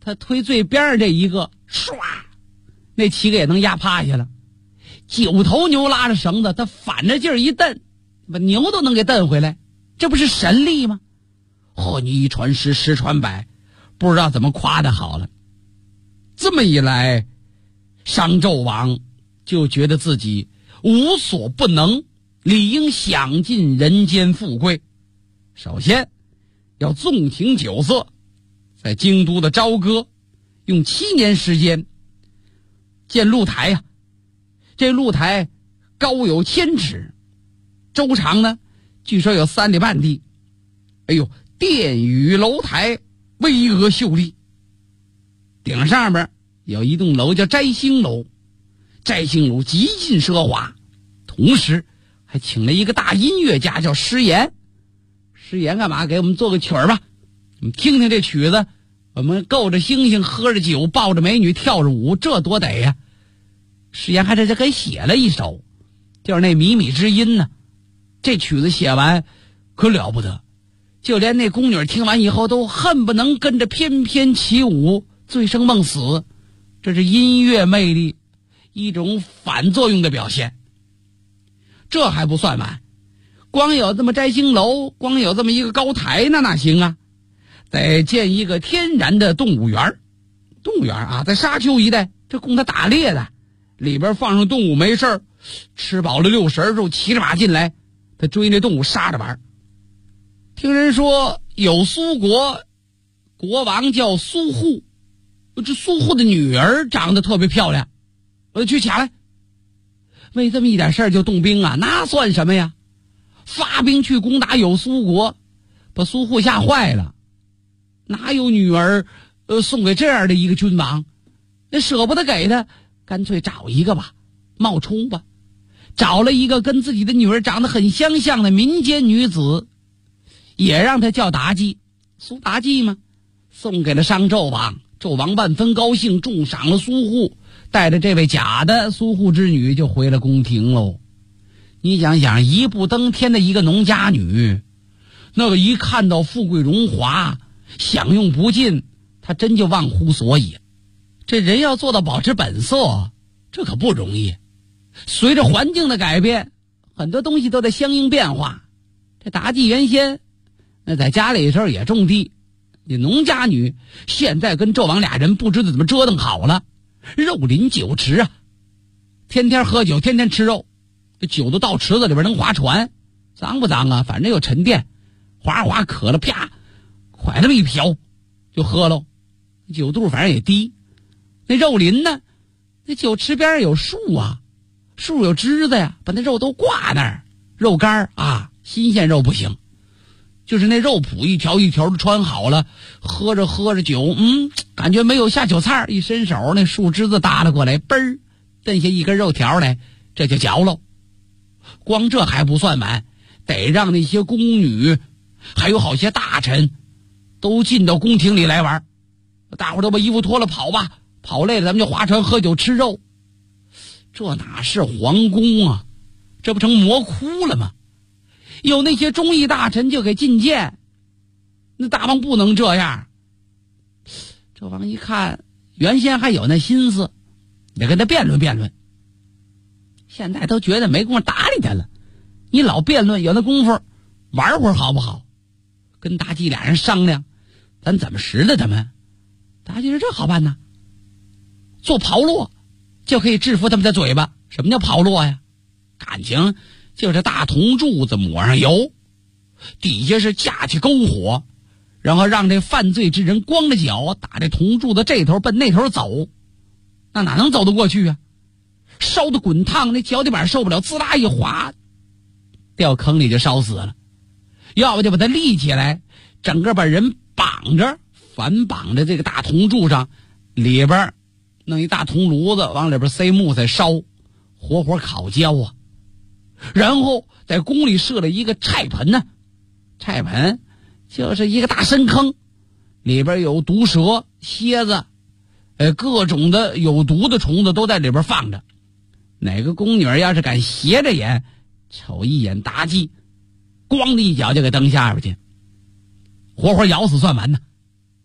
他推最边上这一个，唰，那7个也能压趴下了。9头牛拉着绳子，他反着劲儿一蹬，把牛都能给蹬回来，这不是神力吗？你一传十，十传百，不知道怎么夸的好了。这么一来，商纣王就觉得自己无所不能，理应享尽人间富贵。首先要纵情酒色，在京都的朝歌用7年时间建露台呀。这露台高有1000尺，周长呢据说有3里半地。殿宇楼台巍峨秀丽，顶上面有一栋楼叫摘星楼，摘星楼极尽奢华，同时还请了一个大音乐家叫施岩。施岩干嘛？给我们做个曲儿吧，我们听听这曲子，我们够着星星，喝着酒，抱着美女，跳着舞，这多得呀！施岩还这给写了一首，就是那靡靡之音呢。这曲子写完可了不得，就连那宫女听完以后都恨不能跟着翩翩起舞，醉生梦死。这是音乐魅力一种反作用的表现。这还不算完，光有这么摘星楼，光有这么一个高台呢哪行啊？得建一个天然的动物园。动物园啊，在沙丘一带，这供他打猎的，里边放上动物，没事儿吃饱了6食之后骑着马进来，他追那动物杀着玩。听人说有苏国国王叫苏护，这苏护的女儿长得特别漂亮，我去抢来。为这么一点事儿就动兵啊，那算什么呀？发兵去攻打有苏国，把苏护吓坏了。哪有女儿送给这样的一个君王？那舍不得给他，干脆找一个吧，冒充吧。找了一个跟自己的女儿长得很相像的民间女子，也让他叫妲己，苏妲己嘛，送给了商纣王。纣王万分高兴，重赏了苏护，带着这位假的苏护之女就回了宫廷喽。你想想，一步登天的一个农家女，那个一看到富贵荣华，享用不尽，她真就忘乎所以。这人要做到保持本色，这可不容易。随着环境的改变，很多东西都在相应变化。这妲己原先那在家里的时候也种地，你农家女，现在跟纣王俩人不知道怎么折腾好了，肉林酒池啊，天天喝酒，天天吃肉，这酒都到池子里边能划船，脏不脏啊？反正有沉淀，哗哗渴了，啪，快那么一瓢就喝喽，酒度反正也低。那肉林呢，那酒池边上有树啊，树有枝子呀，把那肉都挂那儿，肉干啊，新鲜肉不行，就是那肉脯一条一条的穿好了，喝着喝着酒，感觉没有下酒菜，一伸手那树枝子搭了过来，嘣儿蹬下一根肉条来，这就嚼喽。光这还不算完，得让那些宫女还有好些大臣都进到宫廷里来玩。大伙儿都把衣服脱了跑吧，跑累了咱们就划船喝酒吃肉。这哪是皇宫啊，这不成魔窟了吗？有那些忠义大臣就给进谏，那大王不能这样。纣王一看，原先还有那心思，得跟他辩论辩论，现在都觉得没工夫搭理他了。你老辩论，有那功夫玩会儿好不好？跟妲己俩人商量，咱怎么识的他们？妲己说这好办呢，做炮烙就可以制服他们的嘴巴。什么叫炮烙呀？感情就是大铜柱子抹上油，底下是架起篝火，然后让这犯罪之人光着脚打这铜柱子这头奔那头走，那哪能走得过去啊？烧得滚烫，那脚底板受不了，滋啦一滑，掉坑里就烧死了。要不就把他立起来，整个把人绑着，反绑着这个大铜柱上，里边弄一大铜炉子，往里边塞木材烧，活活烤焦啊。然后在宫里设了一个菜盆呢，菜盆就是一个大深坑，里边有毒蛇、蝎子，各种的有毒的虫子都在里边放着。哪个宫女要是敢斜着眼瞅一眼妲己，咣的一脚就给蹬下边去，活活咬死算完呢。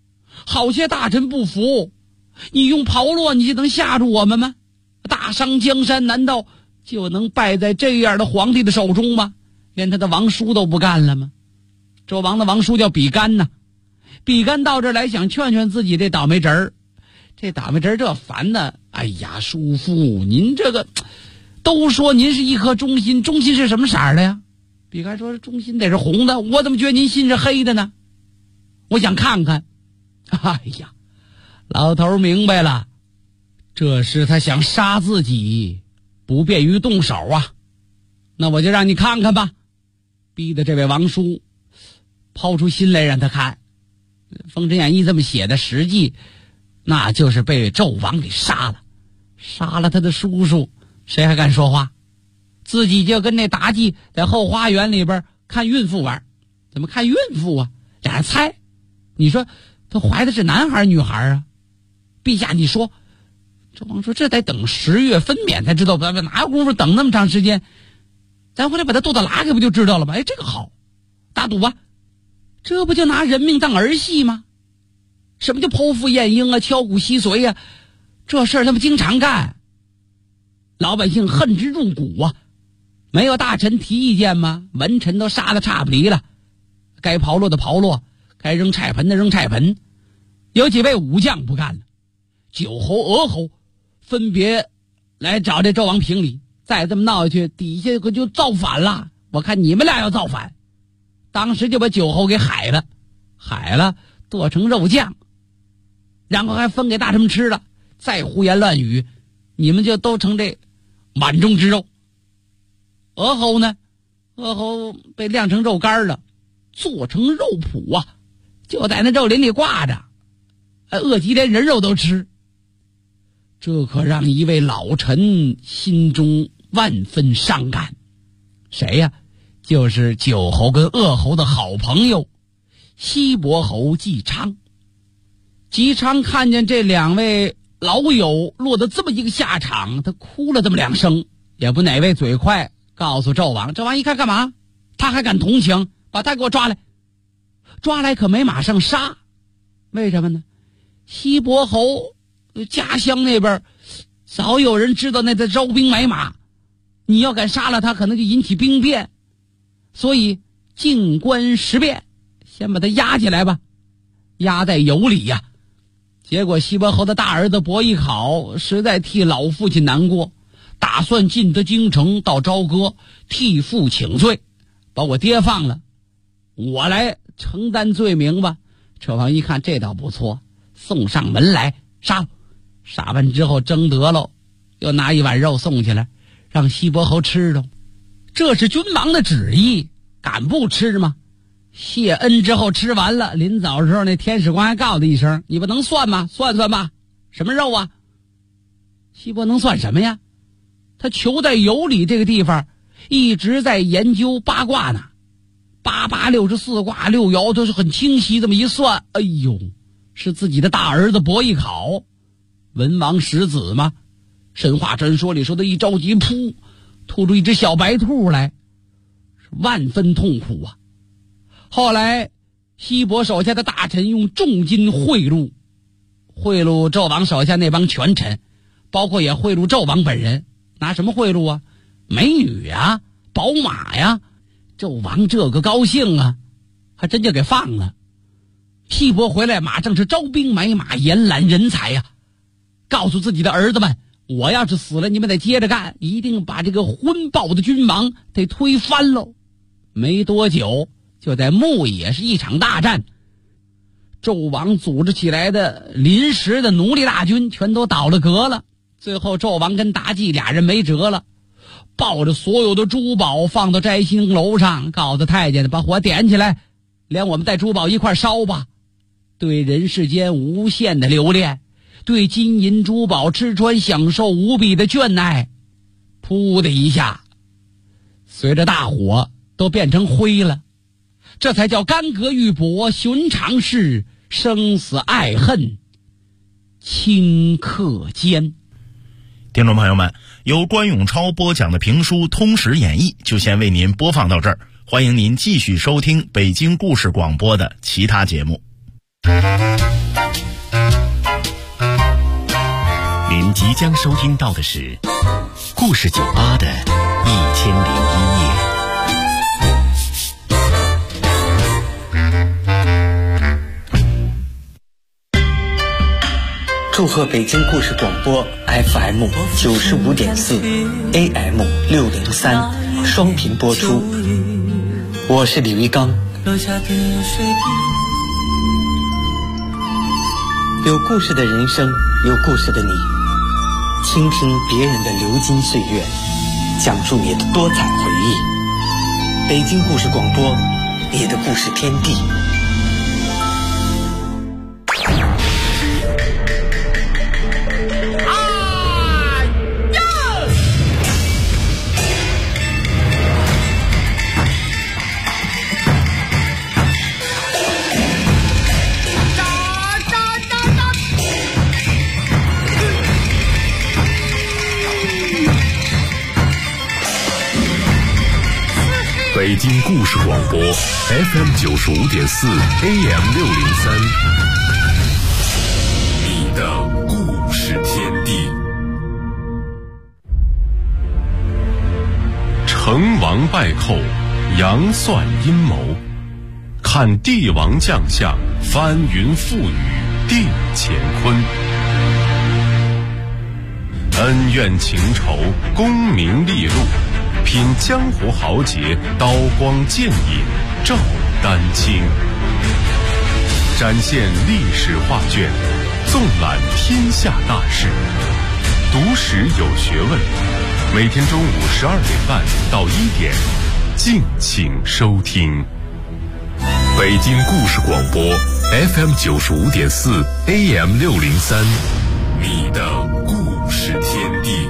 好些大臣不服，你用炮烙你就能吓住我们吗？大商江山难道就能败在这样的皇帝的手中吗？连他的王叔都不干了吗？纣王的王叔叫比干呐，比干到这儿来想劝劝自己这倒霉侄儿，这倒霉侄儿这烦呢。哎呀，叔父，您这个都说您是一颗忠心，忠心是什么色儿的呀？比干说忠心得是红的，我怎么觉得您心是黑的呢？我想看看。哎呀，老头明白了，这是他想杀自己，不便于动手啊。那我就让你看看吧。逼得这位王叔抛出心来让他看。《封神演义》这么写的，实际那就是被纣王给杀了，杀了他的叔叔，谁还敢说话？自己就跟那妲己在后花园里边看孕妇玩。怎么看孕妇啊？俩人猜，你说他怀的是男孩女孩啊？陛下你说。纣王说这得等10月分娩才知道，哪有功夫等那么长时间？咱回来把他肚子拉开不就知道了吗？哎，这个好，打赌吧。这不就拿人命当儿戏吗？什么叫剖腹验婴啊，敲骨吸髓啊？这事儿他们经常干，老百姓恨之入骨啊。没有大臣提意见吗？文臣都杀得差不离了，该刨落的刨落，该扔菜盆的扔菜盆。有几位武将不干了，九侯、娥侯分别来找这纣王评理。再这么闹下去，底下可就造反了。我看你们俩要造反，当时就把九侯给海了，剁成肉酱，然后还分给大臣们吃了。再胡言乱语，你们就都成这碗中之肉。娥侯呢？娥侯被晾成肉干了，做成肉脯啊，就在那肉林里挂着，饿极连人肉都吃。这可让一位老臣心中万分伤感。谁呀？就是九侯跟鄂侯的好朋友西伯侯姬昌。姬昌看见这两位老友落得这么一个下场，他哭了这么2声，也不哪位嘴快，告诉纣王。纣王一看干嘛？他还敢同情，把他给我抓来。抓来可没马上杀，为什么呢？西伯侯家乡那边早有人知道那在招兵买马，你要敢杀了他，可能就引起兵变，所以静观时变，先把他押起来吧，押在羑里呀。结果西伯侯的大儿子伯邑考实在替老父亲难过，打算进得京城到朝歌替父请罪，把我爹放了，我来承担罪名吧。纣王一看这倒不错，送上门来杀了。杀完之后蒸得喽，又拿一碗肉送起来，让西伯侯吃着。这是君王的旨意，敢不吃吗？谢恩之后吃完了，临早的时候那天使官还告他一声，你不能算吗？算算吧，什么肉啊？西伯能算什么呀？他囚在羑里这个地方，一直在研究八卦呢，8864卦6爻都是很清晰，这么一算，哎呦，是自己的大儿子伯邑考，文王十子吗？神话传说里说的一着急噗吐出一只小白兔来，是万分痛苦啊。后来西伯手下的大臣用重金贿赂纣王手下那帮权臣，包括也贿赂纣王本人。拿什么贿赂啊？美女啊，宝马呀。纣王这个高兴啊，还真就给放了。西伯回来马正是招兵买马，延揽人才呀，告诉自己的儿子们，我要是死了，你们得接着干，一定把这个昏暴的君王得推翻喽。没多久，就在牧野是一场大战，纣王组织起来的临时的奴隶大军全都倒了戈了。最后纣王跟妲己俩人没辙了，抱着所有的珠宝放到摘星楼上，告诉太监把火点起来，连我们带珠宝一块烧吧。对人世间无限的留恋，对金银珠宝吃穿享受无比的眷爱，噗的一下随着大火都变成灰了。这才叫干戈玉帛寻常事，生死爱恨顷刻间。 听众朋友们，由关永超播讲的评书《通史演义》就先为您播放到这儿，欢迎您继续收听北京故事广播的其他节目。 您即将收听到的是故事酒吧的1001夜。 祝贺北京故事广播 FM 95.4 AM 603双频播出，我是李维刚。有故事的人生，有故事的你，倾听别人的流金岁月，讲述你的多彩回忆。北京故事广播，你的故事天地。 北京故事广播 FM 95.4 AM 603，你的故事天地。成王败寇，杨算阴谋，看帝王将相，翻云覆雨定乾坤。恩怨情仇，功名利禄，品江湖豪杰，刀光剑影照丹青，展现历史画卷，纵览天下大事，读史有学问。每天中午12点半到1点，敬请收听。北京故事广播 FM 95.4 AM 603，你的故事天地。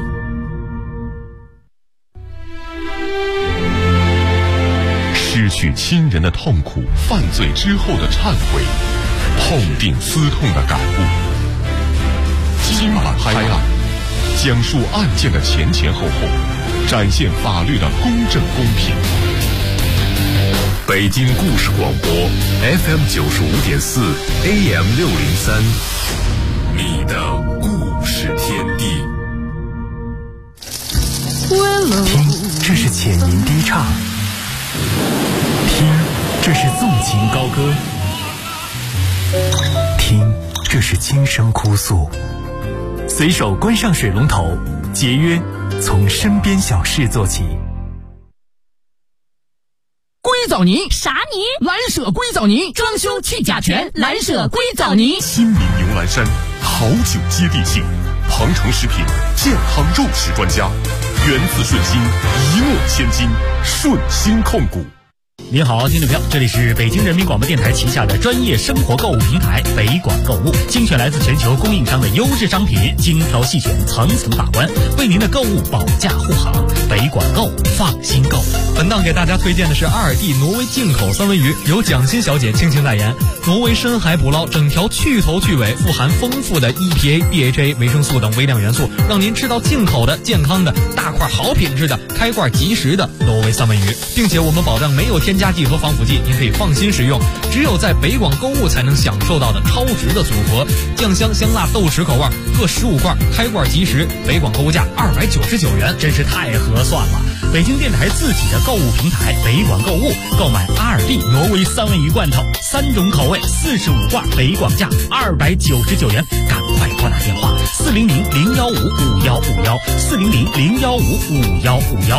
失去亲人的痛苦，犯罪之后的忏悔，痛定思痛的感悟。今晚拍案，讲述案件的前前后后，展现法律的公正公平。北京故事广播 FM 95.4 AM 603，你的故事天地。 听，这是浅吟低唱。听，这是纵情高歌。听，这是轻声哭诉。随手关上水龙头，节约从身边小事做起。 硅藻泥啥泥？ 蓝舍硅藻泥，装修去甲醛，蓝舍硅藻泥。 新民牛栏山，好酒接地气，庞城食品健康肉食专家，源自顺心，一诺千金，顺心控股。 您好，听众朋友，这里是北京人民广播电台旗下的专业生活购物平台北广购物，精选来自全球供应商的优质商品，精挑细选，层层把关，为您的购物保驾护航。北广购，放心购。 本档给大家推荐的是阿尔蒂挪威进口三文鱼，由蒋欣小姐倾情代言。挪威深海捕捞，整条去头去尾，富含丰富的 EPA、DHA、维生素等微量元素，让您吃到进口的、健康的、大块好品质的、开罐即食的挪威三文鱼，并且我们保障没有添加剂和防腐剂，您可以放心食用。只有在北广购物才能享受到的超值的组合，酱香香辣豆豉口味各15罐，开罐即食，北广购物价299元， 真是太合算了。北京电台自己的购物平台北广购物，购买阿尔蒂挪威三文鱼罐头，3种口味，45罐，北广价299元，赶快拨打电话400-015-5151，400-015-5151。